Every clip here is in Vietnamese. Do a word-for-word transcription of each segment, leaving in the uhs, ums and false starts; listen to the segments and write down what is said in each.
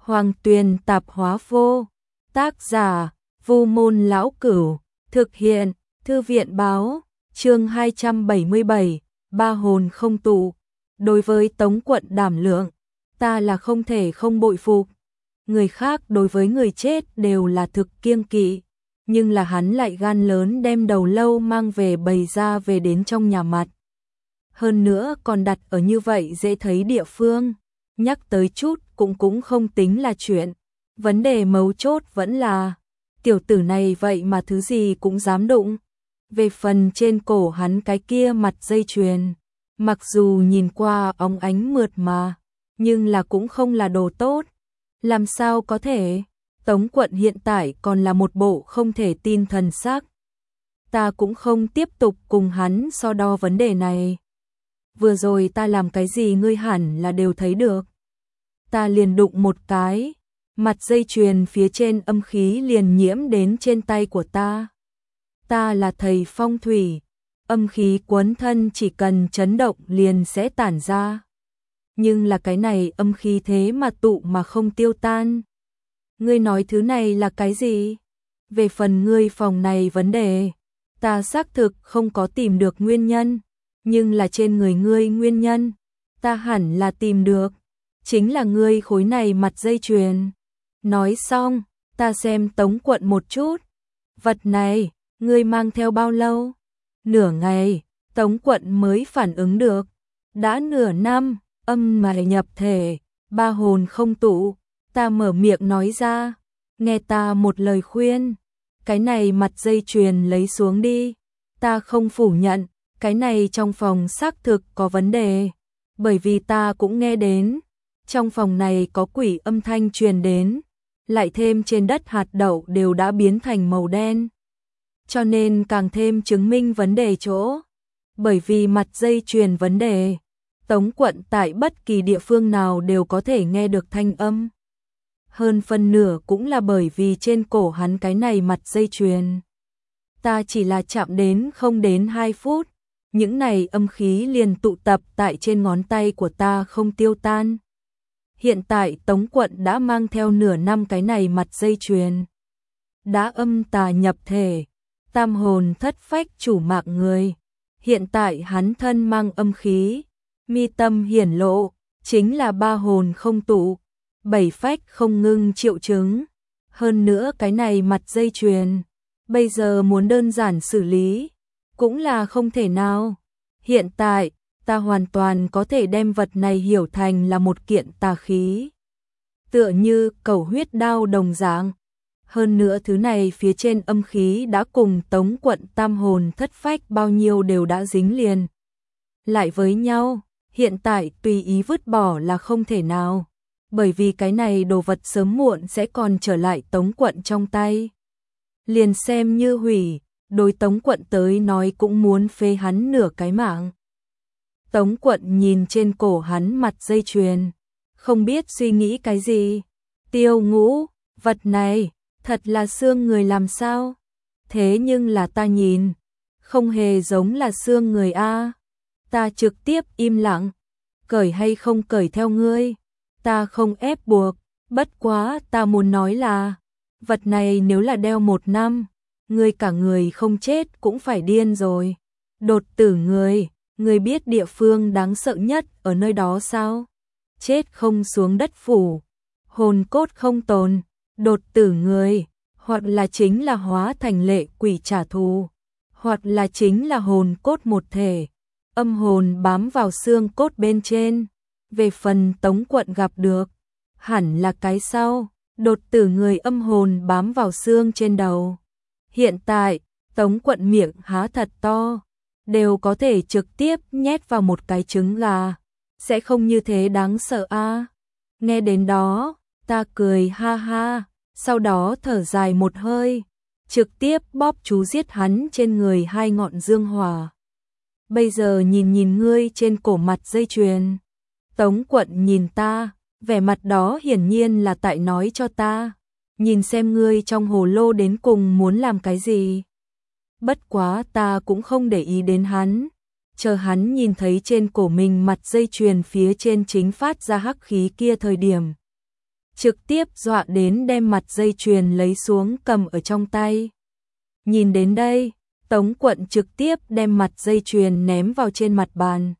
Hoàng Tuyền Tạp Hóa Vô. Tác giả Vu Môn Lão Cửu. Thực hiện Thư viện Báo. Chương hai trăm bảy mươi bảy. Ba hồn không tụ. Đối với Tống Quận đảm lượng, ta là không thể không bội phục. Người khác đối với người chết đều là thực kiêng kỵ, nhưng là hắn lại gan lớn đem đầu lâu mang về bày ra về đến trong nhà mặt. Hơn nữa còn đặt ở như vậy dễ thấy địa phương, nhắc tới chút cũng cũng không tính là chuyện. Vấn đề mấu chốt vẫn là, tiểu tử này vậy mà thứ gì cũng dám đụng. Về phần trên cổ hắn cái kia mặt dây chuyền, mặc dù nhìn qua óng ánh mượt mà, nhưng là cũng không là đồ tốt. Làm sao có thể? Tống Quận hiện tại còn là một bộ không thể tin thần sắc. Ta cũng không tiếp tục cùng hắn so đo vấn đề này. Vừa rồi ta làm cái gì ngươi hẳn là đều thấy được. Ta liền đụng một cái, mặt dây chuyền phía trên âm khí liền nhiễm đến trên tay của ta. Ta là thầy phong thủy, âm khí quấn thân chỉ cần chấn động liền sẽ tản ra. Nhưng là cái này âm khí thế mà tụ mà không tiêu tan. Ngươi nói thứ này là cái gì? Về phần ngươi phòng này vấn đề, ta xác thực không có tìm được nguyên nhân, nhưng là trên người ngươi nguyên nhân, ta hẳn là tìm được. Chính là ngươi khối này mặt dây chuyền. Nói xong, ta xem Tống Quận một chút. Vật này, ngươi mang theo bao lâu? Nửa ngày, Tống Quận mới phản ứng được. Đã nửa năm, âm mài nhập thể, ba hồn không tụ. Ta mở miệng nói ra, nghe ta một lời khuyên. Cái này mặt dây chuyền lấy xuống đi. Ta không phủ nhận, cái này trong phòng xác thực có vấn đề. Bởi vì ta cũng nghe đến, trong phòng này có quỷ âm thanh truyền đến, lại thêm trên đất hạt đậu đều đã biến thành màu đen. Cho nên càng thêm chứng minh vấn đề chỗ. Bởi vì mặt dây chuyền vấn đề, Tống Quận tại bất kỳ địa phương nào đều có thể nghe được thanh âm. Hơn phân nửa cũng là bởi vì trên cổ hắn cái này mặt dây chuyền. Ta chỉ là chạm đến không đến hai phút, những này âm khí liền tụ tập tại trên ngón tay của ta không tiêu tan. Hiện tại Tống Quận đã mang theo nửa năm cái này mặt dây chuyền. Đã âm tà nhập thể, tam hồn thất phách chủ mạng người. Hiện tại hắn thân mang âm khí, mi tâm hiển lộ, chính là ba hồn không tụ, bảy phách không ngưng triệu chứng. Hơn nữa cái này mặt dây chuyền, bây giờ muốn đơn giản xử lý, cũng là không thể nào. Hiện tại, ta hoàn toàn có thể đem vật này hiểu thành là một kiện tà khí. Tựa như cầu huyết đao đồng dạng. Hơn nữa thứ này phía trên âm khí đã cùng Tống Quận tam hồn thất phách bao nhiêu đều đã dính liền lại với nhau. Hiện tại tùy ý vứt bỏ là không thể nào. Bởi vì cái này đồ vật sớm muộn sẽ còn trở lại Tống Quận trong tay. Liền xem như hủy, đối Tống Quận tới nói cũng muốn phế hắn nửa cái mạng. Tống Quận nhìn trên cổ hắn mặt dây chuyền, không biết suy nghĩ cái gì. Tiêu Ngũ, vật này, thật là xương người làm sao? Thế nhưng là ta nhìn, không hề giống là xương người a. Ta trực tiếp im lặng, cởi hay không cởi theo ngươi, ta không ép buộc, bất quá ta muốn nói là, vật này nếu là đeo một năm, ngươi cả người không chết cũng phải điên rồi. Đột tử người, ngươi biết địa phương đáng sợ nhất ở nơi đó sao? Chết không xuống đất phủ, hồn cốt không tồn, đột tử người, hoặc là chính là hóa thành lệ quỷ trả thù, hoặc là chính là hồn cốt một thể, âm hồn bám vào xương cốt bên trên. Về phần Tống Quận gặp được, hẳn là cái sau, đột tử người âm hồn bám vào xương trên đầu. Hiện tại, Tống Quận miệng há thật to, đều có thể trực tiếp nhét vào một cái trứng gà, sẽ không như thế đáng sợ a. À? Nghe đến đó, ta cười ha ha, sau đó thở dài một hơi, trực tiếp bóp chú giết hắn trên người hai ngọn dương hỏa. Bây giờ nhìn nhìn ngươi trên cổ mặt dây chuyền. Tống Quận nhìn ta, vẻ mặt đó hiển nhiên là tại nói cho ta, nhìn xem ngươi trong hồ lô đến cùng muốn làm cái gì. Bất quá ta cũng không để ý đến hắn, chờ hắn nhìn thấy trên cổ mình mặt dây chuyền phía trên chính phát ra hắc khí kia thời điểm. trực tiếp dọa đến đem mặt dây chuyền lấy xuống cầm ở trong tay. Nhìn đến đây, Tống Quận trực tiếp đem mặt dây chuyền ném vào trên mặt bàn.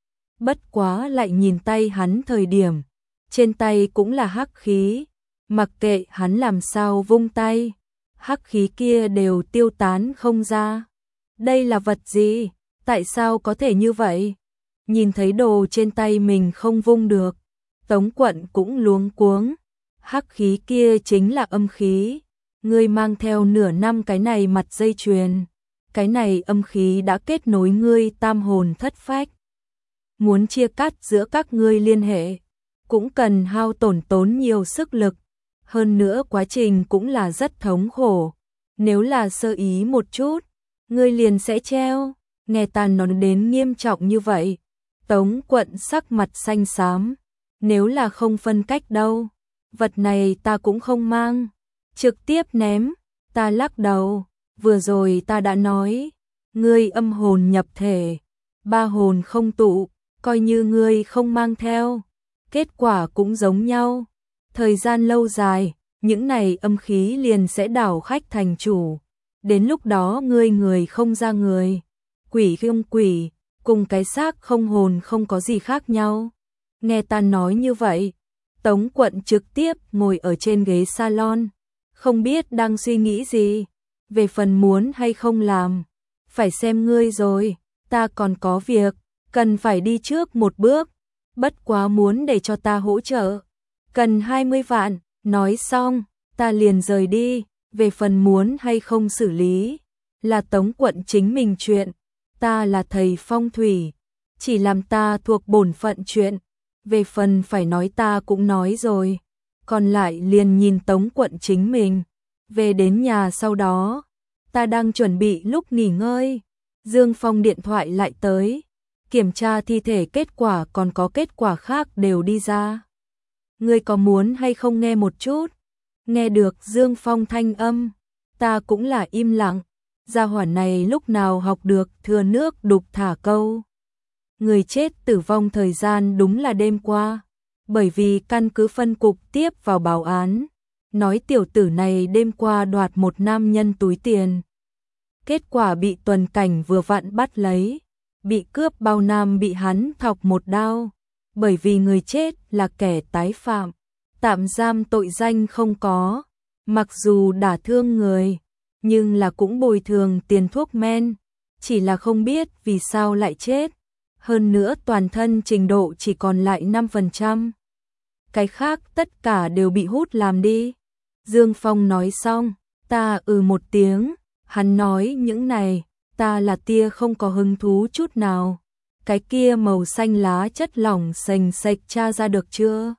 Bất quá lại nhìn tay hắn thời điểm, trên tay cũng là hắc khí, mặc kệ hắn làm sao vung tay, hắc khí kia đều tiêu tán không ra. Đây là vật gì? Tại sao có thể như vậy? Nhìn thấy đồ trên tay mình không vung được, Tống Quận cũng luống cuống. Hắc khí kia chính là âm khí, ngươi mang theo nửa năm cái này mặt dây chuyền, cái này âm khí đã kết nối ngươi tam hồn thất phách. Muốn chia cắt giữa các ngươi liên hệ, cũng cần hao tổn tốn nhiều sức lực, hơn nữa quá trình cũng là rất thống khổ. Nếu là sơ ý một chút, ngươi liền sẽ treo. Nghe ta nói đến nghiêm trọng như vậy, Tống Quận sắc mặt xanh xám. Nếu là không phân cách đâu, vật này ta cũng không mang, trực tiếp ném. Ta lắc đầu, vừa rồi ta đã nói, ngươi âm hồn nhập thể, ba hồn không tụ, coi như ngươi không mang theo, kết quả cũng giống nhau. Thời gian lâu dài, những này âm khí liền sẽ đảo khách thành chủ. Đến lúc đó ngươi người không ra người, quỷ không quỷ, cùng cái xác không hồn không có gì khác nhau. Nghe ta nói như vậy, Tống Quận trực tiếp ngồi ở trên ghế salon, không biết đang suy nghĩ gì. Về phần muốn hay không làm, phải xem ngươi rồi, ta còn có việc, cần phải đi trước một bước, bất quá muốn để cho ta hỗ trợ, cần hai mươi vạn, nói xong, ta liền rời đi. Về phần muốn hay không xử lý, là Tống Quận chính mình chuyện, ta là thầy phong thủy, chỉ làm ta thuộc bổn phận chuyện. Về phần phải nói ta cũng nói rồi, còn lại liền nhìn Tống Quận chính mình. Về đến nhà sau đó, ta đang chuẩn bị lúc nghỉ ngơi, Dương Phong điện thoại lại tới, kiểm tra thi thể kết quả còn có kết quả khác đều đi ra. Ngươi có muốn hay không nghe một chút? Nghe được Dương Phong thanh âm, ta cũng là im lặng, gia hỏa này lúc nào học được thừa nước đục thả câu. Người chết tử vong thời gian đúng là đêm qua, bởi vì căn cứ phân cục tiếp vào báo án, nói tiểu tử này đêm qua đoạt một nam nhân túi tiền. Kết quả bị tuần cảnh vừa vặn bắt lấy, bị cướp bao nam bị hắn thọc một đao, bởi vì người chết là kẻ tái phạm, tạm giam tội danh không có, mặc dù đả thương người, nhưng là cũng bồi thường tiền thuốc men, chỉ là không biết vì sao lại chết. Hơn nữa toàn thân trình độ chỉ còn lại năm phần trăm. Cái khác tất cả đều bị hút làm đi. Dương Phong nói xong, ta ừ một tiếng, hắn nói những này, ta là tia không có hứng thú chút nào. Cái kia màu xanh lá chất lỏng sành sạch tra ra được chưa?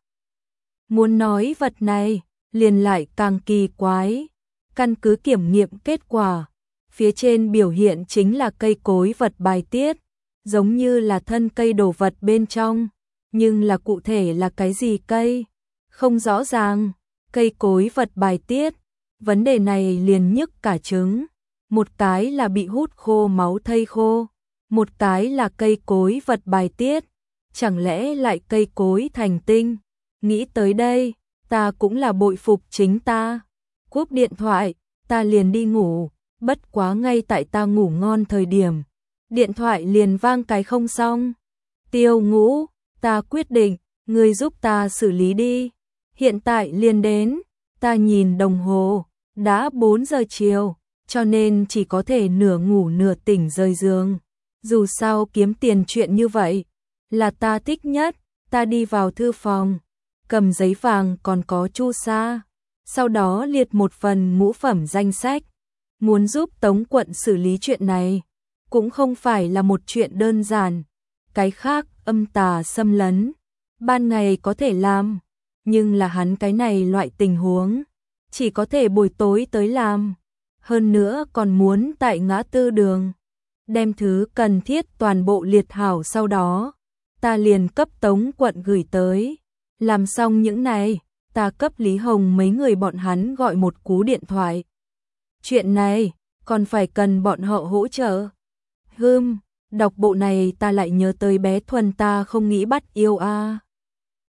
Muốn nói vật này, liền lại càng kỳ quái. Căn cứ kiểm nghiệm kết quả, phía trên biểu hiện chính là cây cối vật bài tiết, giống như là thân cây đồ vật bên trong, nhưng là cụ thể là cái gì cây, không rõ ràng. Cây cối vật bài tiết, vấn đề này liền nhức cả trứng. Một cái là bị hút khô máu thây khô, một cái là cây cối vật bài tiết, chẳng lẽ lại cây cối thành tinh? Nghĩ tới đây, ta cũng là bội phục chính ta. Cúp điện thoại, ta liền đi ngủ, bất quá ngay tại ta ngủ ngon thời điểm, điện thoại liền vang cái không xong. Tiêu Ngũ, ta quyết định, ngươi giúp ta xử lý đi. Hiện tại liền đến, ta nhìn đồng hồ, đã bốn giờ chiều, cho nên chỉ có thể nửa ngủ nửa tỉnh rời giường. Dù sao kiếm tiền chuyện như vậy, là ta thích nhất. Ta đi vào thư phòng, cầm giấy vàng còn có chu sa, sau đó liệt một phần ngũ phẩm danh sách. Muốn giúp Tống Quận xử lý chuyện này, cũng không phải là một chuyện đơn giản. Cái khác âm tà xâm lấn, ban ngày có thể làm, nhưng là hắn cái này loại tình huống, chỉ có thể buổi tối tới làm. Hơn nữa còn muốn tại ngã tư đường, đem thứ cần thiết toàn bộ liệt hảo, sau đó ta liền cấp Tống Quận gửi tới. Làm xong những này, ta cấp Lý Hồng mấy người bọn hắn gọi một cú điện thoại. Chuyện này, còn phải cần bọn họ hỗ trợ. Hừm, đọc bộ này ta lại nhớ tới bé Thuần, ta không nghĩ bắt yêu a. À.